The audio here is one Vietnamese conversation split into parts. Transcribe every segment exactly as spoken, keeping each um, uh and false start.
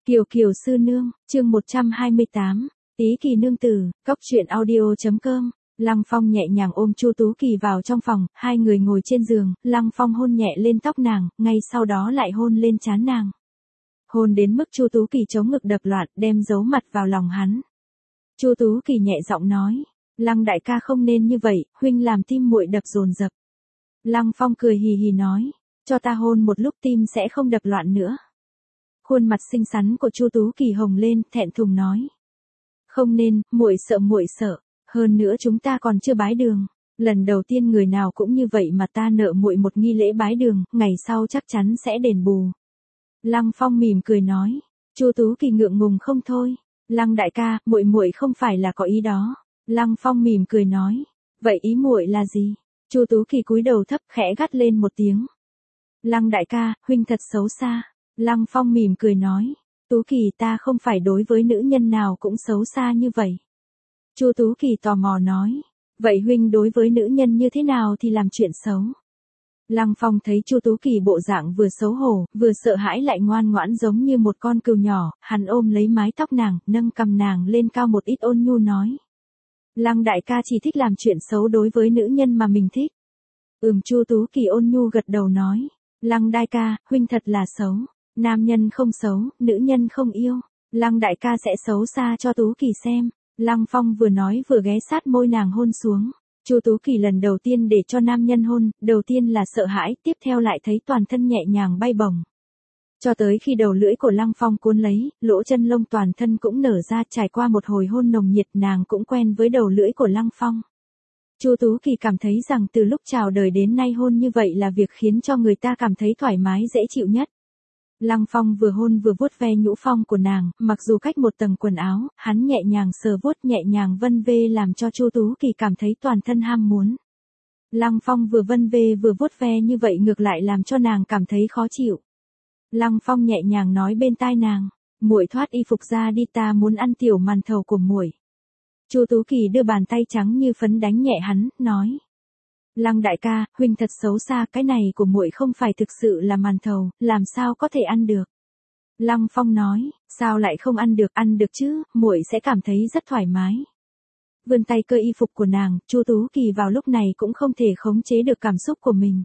Kiều Kiều sư nương, chương một trăm hai mươi tám, Tí Kỳ nương tử, cốc truyện audio.com. Lăng Phong nhẹ nhàng ôm Chu Tú Kỳ vào trong phòng, hai người ngồi trên giường, Lăng Phong hôn nhẹ lên tóc nàng, ngay sau đó lại hôn lên trán nàng. Hôn đến mức Chu Tú Kỳ chống ngực đập loạn, đem giấu mặt vào lòng hắn. Chu Tú Kỳ nhẹ giọng nói, Lăng đại ca không nên như vậy, huynh làm tim muội đập dồn dập. Lăng Phong cười hì hì nói, cho ta hôn một lúc tim sẽ không đập loạn nữa. Khuôn mặt xinh xắn của Chu Tú Kỳ hồng lên, thẹn thùng nói, không nên, muội sợ muội sợ, hơn nữa chúng ta còn chưa bái đường, lần đầu tiên người nào cũng như vậy mà ta nợ muội một nghi lễ bái đường, ngày sau chắc chắn sẽ đền bù. Lăng Phong mỉm cười nói, Chu Tú Kỳ ngượng ngùng không thôi, Lăng đại ca, muội muội không phải là có ý đó. Lăng Phong mỉm cười nói, vậy ý muội là gì? Chu Tú Kỳ cúi đầu thấp khẽ gắt lên một tiếng. Lăng đại ca, huynh thật xấu xa. Lăng Phong mỉm cười nói, Tú Kỳ ta không phải đối với nữ nhân nào cũng xấu xa như vậy. Chu Tú Kỳ tò mò nói, vậy huynh đối với nữ nhân như thế nào thì làm chuyện xấu? Lăng Phong thấy Chu Tú Kỳ bộ dạng vừa xấu hổ, vừa sợ hãi lại ngoan ngoãn giống như một con cừu nhỏ, hắn ôm lấy mái tóc nàng, nâng cằm nàng lên cao một ít ôn nhu nói. Lăng đại ca chỉ thích làm chuyện xấu đối với nữ nhân mà mình thích. Ừm Chu Tú Kỳ ôn nhu gật đầu nói, Lăng đại ca, huynh thật là xấu. Nam nhân không xấu, nữ nhân không yêu. Lăng đại ca sẽ xấu xa cho Tú Kỳ xem. Lăng Phong vừa nói vừa ghé sát môi nàng hôn xuống. Chu Tú Kỳ lần đầu tiên để cho nam nhân hôn, đầu tiên là sợ hãi, tiếp theo lại thấy toàn thân nhẹ nhàng bay bổng. Cho tới khi đầu lưỡi của Lăng Phong cuốn lấy, lỗ chân lông toàn thân cũng nở ra, trải qua một hồi hôn nồng nhiệt, nàng cũng quen với đầu lưỡi của Lăng Phong. Chu Tú Kỳ cảm thấy rằng từ lúc chào đời đến nay hôn như vậy là việc khiến cho người ta cảm thấy thoải mái dễ chịu nhất. Lăng Phong vừa hôn vừa vuốt ve nhũ phong của nàng, mặc dù cách một tầng quần áo, hắn nhẹ nhàng sờ vuốt nhẹ nhàng vân vê làm cho Chu Tú Kỳ cảm thấy toàn thân ham muốn. Lăng Phong vừa vân vê vừa vuốt ve như vậy ngược lại làm cho nàng cảm thấy khó chịu. Lăng Phong nhẹ nhàng nói bên tai nàng, muội thoát y phục ra đi ta muốn ăn tiểu màn thầu của muội. Chu Tú Kỳ đưa bàn tay trắng như phấn đánh nhẹ hắn, nói. Lăng đại ca, huynh thật xấu xa, cái này của muội không phải thực sự là màn thầu, làm sao có thể ăn được. Lăng Phong nói, sao lại không ăn được, ăn được chứ, muội sẽ cảm thấy rất thoải mái. Vươn tay cơ y phục của nàng, Chu Tú Kỳ vào lúc này cũng không thể khống chế được cảm xúc của mình.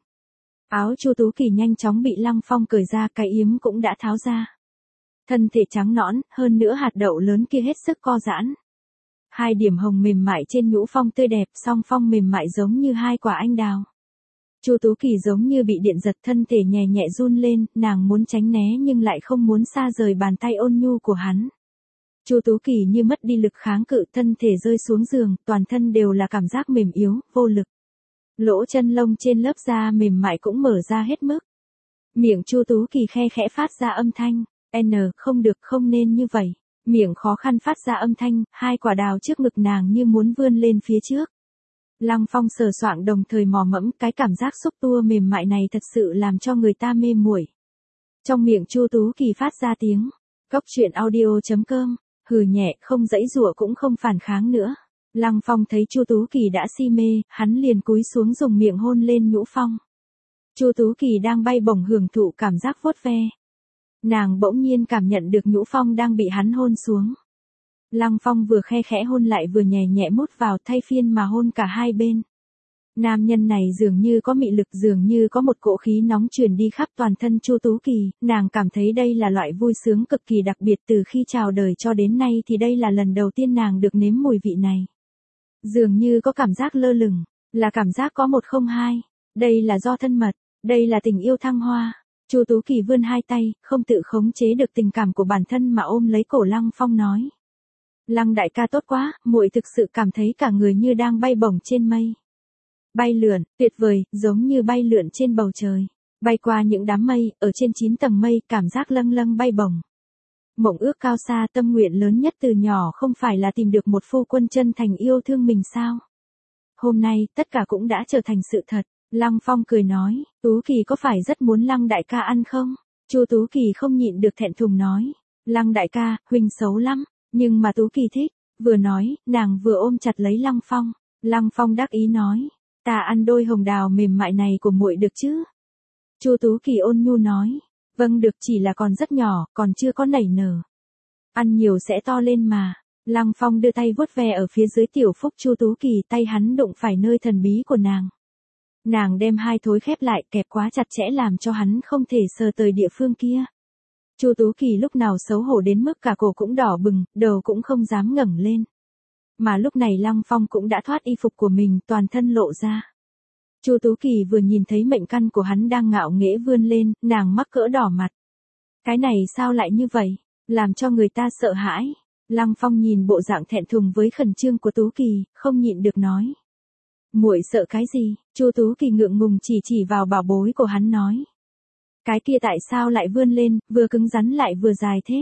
Áo Chu Tú Kỳ nhanh chóng bị Lăng Phong cởi ra, cái yếm cũng đã tháo ra. Thân thể trắng nõn, hơn nữa hạt đậu lớn kia hết sức co giãn. Hai điểm hồng mềm mại trên nhũ phong tươi đẹp, song phong mềm mại giống như hai quả anh đào. Chu Tú Kỳ giống như bị điện giật, thân thể nhẹ nhẹ run lên, nàng muốn tránh né nhưng lại không muốn xa rời bàn tay ôn nhu của hắn. Chu Tú Kỳ như mất đi lực kháng cự, thân thể rơi xuống giường, toàn thân đều là cảm giác mềm yếu, vô lực. Lỗ chân lông trên lớp da mềm mại cũng mở ra hết mức. Miệng Chu Tú Kỳ khe khẽ phát ra âm thanh, N, không được, không nên như vậy. Miệng khó khăn phát ra âm thanh, hai quả đào trước ngực nàng như muốn vươn lên phía trước. Lăng Phong sờ soạng đồng thời mò mẫm, cái cảm giác xúc tua mềm mại này thật sự làm cho người ta mê muội. Trong miệng Chu Tú Kỳ phát ra tiếng, cốc truyện audio.com, hừ nhẹ, không giãy giụa cũng không phản kháng nữa. Lăng Phong thấy Chu Tú Kỳ đã si mê, hắn liền cúi xuống dùng miệng hôn lên nhũ phong. Chu Tú Kỳ đang bay bổng hưởng thụ cảm giác vuốt ve. Nàng bỗng nhiên cảm nhận được nhũ phong đang bị hắn hôn xuống. Lăng Phong vừa khe khẽ hôn lại vừa nhẹ nhẹ mút vào, thay phiên mà hôn cả hai bên. Nam nhân này dường như có mị lực, dường như có một cỗ khí nóng truyền đi khắp toàn thân Chu Tú Kỳ, nàng cảm thấy đây là loại vui sướng cực kỳ đặc biệt, từ khi chào đời cho đến nay thì đây là lần đầu tiên nàng được nếm mùi vị này. Dường như có cảm giác lơ lửng, là cảm giác có một không hai, đây là do thân mật, đây là tình yêu thăng hoa. Chu Tú Kỳ vươn hai tay, không tự khống chế được tình cảm của bản thân mà ôm lấy cổ Lăng Phong nói. Lăng đại ca tốt quá, muội thực sự cảm thấy cả người như đang bay bổng trên mây. Bay lượn, tuyệt vời, giống như bay lượn trên bầu trời. Bay qua những đám mây, ở trên chín tầng mây, cảm giác lâng lâng bay bổng. Mộng ước cao xa, tâm nguyện lớn nhất từ nhỏ không phải là tìm được một phu quân chân thành yêu thương mình sao? Hôm nay, tất cả cũng đã trở thành sự thật. Lăng Phong cười nói, Tú Kỳ có phải rất muốn Lăng đại ca ăn không? Chu Tú Kỳ không nhịn được thẹn thùng nói, Lăng đại ca, huynh xấu lắm, nhưng mà Tú Kỳ thích. Vừa nói, nàng vừa ôm chặt lấy Lăng Phong. Lăng Phong đắc ý nói, ta ăn đôi hồng đào mềm mại này của muội được chứ? Chu Tú Kỳ ôn nhu nói, vâng được, chỉ là còn rất nhỏ, còn chưa có nảy nở. Ăn nhiều sẽ to lên mà. Lăng Phong đưa tay vuốt ve ở phía dưới tiểu phúc Chu Tú Kỳ, tay hắn đụng phải nơi thần bí của nàng. Nàng đem hai thối khép lại, kẹp quá chặt chẽ làm cho hắn không thể sờ tới địa phương kia. Chu Tú Kỳ lúc nào xấu hổ đến mức cả cổ cũng đỏ bừng, đầu cũng không dám ngẩng lên. Mà lúc này Lăng Phong cũng đã thoát y phục của mình, toàn thân lộ ra. Chu Tú Kỳ vừa nhìn thấy mệnh căn của hắn đang ngạo nghễ vươn lên, nàng mắc cỡ đỏ mặt. Cái này sao lại như vậy, làm cho người ta sợ hãi. Lăng Phong nhìn bộ dạng thẹn thùng với khẩn trương của Tú Kỳ, không nhịn được nói. Muội sợ cái gì? Chu Tú Kỳ ngượng ngùng chỉ chỉ vào bảo bối của hắn nói. Cái kia tại sao lại vươn lên, vừa cứng rắn lại vừa dài thế?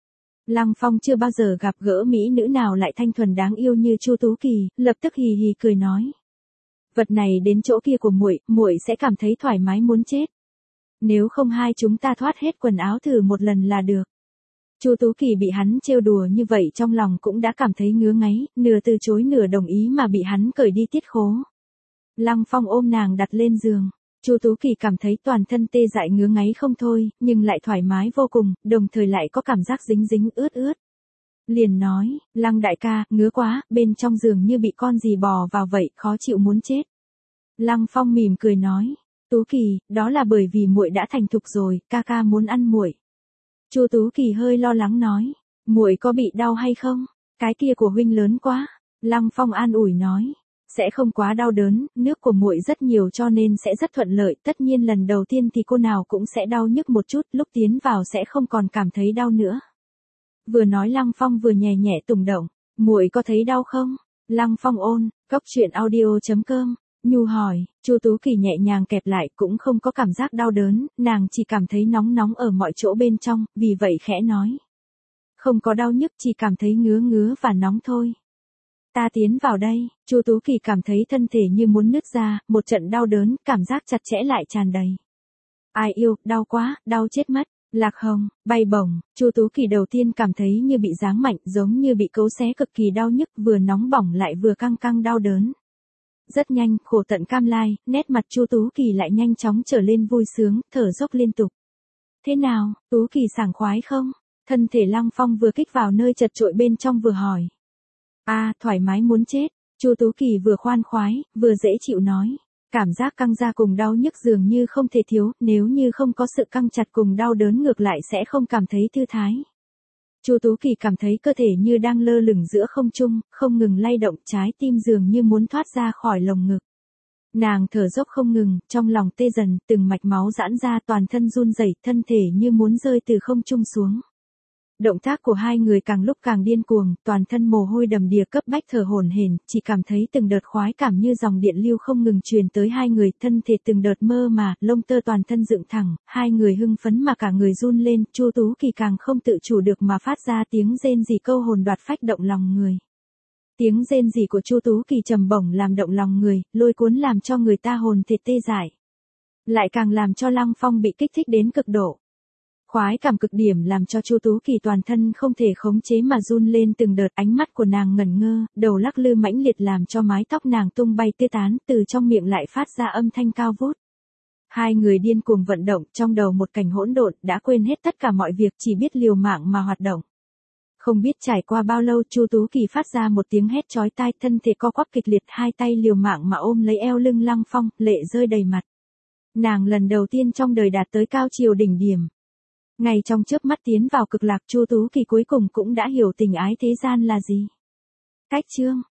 Lăng Phong chưa bao giờ gặp gỡ mỹ nữ nào lại thanh thuần đáng yêu như Chu Tú Kỳ, lập tức hì hì cười nói. Vật này đến chỗ kia của muội, muội sẽ cảm thấy thoải mái muốn chết. Nếu không hai chúng ta thoát hết quần áo thử một lần là được. Chu Tú Kỳ bị hắn trêu đùa như vậy trong lòng cũng đã cảm thấy ngứa ngáy, nửa từ chối nửa đồng ý mà bị hắn cởi đi tiết khố. Lăng Phong ôm nàng đặt lên giường. Chu Tú Kỳ cảm thấy toàn thân tê dại ngứa ngáy không thôi, nhưng lại thoải mái vô cùng, đồng thời lại có cảm giác dính dính ướt ướt. Liền nói, Lăng đại ca, ngứa quá, bên trong giường như bị con gì bò vào vậy, khó chịu muốn chết. Lăng Phong mỉm cười nói, Tú Kỳ, đó là bởi vì muội đã thành thục rồi, ca ca muốn ăn muội. Chu Tú Kỳ hơi lo lắng nói, muội có bị đau hay không? Cái kia của huynh lớn quá. Lăng Phong an ủi nói, sẽ không quá đau đớn, nước của muội rất nhiều cho nên sẽ rất thuận lợi, tất nhiên lần đầu tiên thì cô nào cũng sẽ đau nhức một chút, lúc tiến vào sẽ không còn cảm thấy đau nữa. Vừa nói Lăng Phong vừa nhẹ nhẹ tùng động, muội có thấy đau không? Lăng Phong ôn, cốc truyện audio chấm com. Nhu hỏi, Chu Tú Kỳ nhẹ nhàng kẹp lại cũng không có cảm giác đau đớn, nàng chỉ cảm thấy nóng nóng ở mọi chỗ bên trong, vì vậy khẽ nói. Không có đau nhức, chỉ cảm thấy ngứa ngứa và nóng thôi. Ta tiến vào đây. Chu Tú Kỳ cảm thấy thân thể như muốn nứt ra, một trận đau đớn, cảm giác chặt chẽ lại tràn đầy. Ai yêu, đau quá, đau chết mất. Lạc hồng, bay bổng, Chu Tú Kỳ đầu tiên cảm thấy như bị giáng mạnh, giống như bị cấu xé cực kỳ đau nhức, vừa nóng bỏng lại vừa căng căng đau đớn. Rất nhanh, khổ tận cam lai, nét mặt Chu Tú Kỳ lại nhanh chóng trở lên vui sướng, thở dốc liên tục. Thế nào, Tú Kỳ sảng khoái không? Thân thể Lăng Phong vừa kích vào nơi chật trội bên trong vừa hỏi. A, à, thoải mái muốn chết. Chu Tú Kỳ vừa khoan khoái, vừa dễ chịu nói. Cảm giác căng ra cùng đau nhức dường như không thể thiếu, nếu như không có sự căng chặt cùng đau đớn ngược lại sẽ không cảm thấy thư thái. Chu Tú Kỳ cảm thấy cơ thể như đang lơ lửng giữa không trung, không ngừng lay động, trái tim dường như muốn thoát ra khỏi lồng ngực. Nàng thở dốc không ngừng, trong lòng tê dần, từng mạch máu giãn ra, toàn thân run rẩy, thân thể như muốn rơi từ không trung xuống. Động tác của hai người càng lúc càng điên cuồng, toàn thân mồ hôi đầm đìa cấp bách thở hổn hển, chỉ cảm thấy từng đợt khoái cảm như dòng điện lưu không ngừng truyền tới hai người, thân thể từng đợt mơ mà, lông tơ toàn thân dựng thẳng, hai người hưng phấn mà cả người run lên, Chu Tú Kỳ càng không tự chủ được mà phát ra tiếng rên rỉ câu hồn đoạt phách động lòng người. Tiếng rên rỉ của Chu Tú Kỳ trầm bổng làm động lòng người, lôi cuốn làm cho người ta hồn thịt tê dại. Lại càng làm cho Lăng Phong bị kích thích đến cực độ. Khoái cảm cực điểm làm cho Chu Tú Kỳ toàn thân không thể khống chế mà run lên từng đợt, ánh mắt của nàng ngẩn ngơ, đầu lắc lư mãnh liệt làm cho mái tóc nàng tung bay tê tán, từ trong miệng lại phát ra âm thanh cao vút. Hai người điên cuồng vận động, trong đầu một cảnh hỗn độn, đã quên hết tất cả mọi việc, chỉ biết liều mạng mà hoạt động. Không biết trải qua bao lâu, Chu Tú Kỳ phát ra một tiếng hét chói tai, thân thể co quắp kịch liệt, hai tay liều mạng mà ôm lấy eo lưng Lăng Phong, lệ rơi đầy mặt. Nàng lần đầu tiên trong đời đạt tới cao triều đỉnh điểm. Ngay trong chớp mắt tiến vào cực lạc, Chu Tú Kỳ cuối cùng cũng đã hiểu tình ái thế gian là gì. Cách chương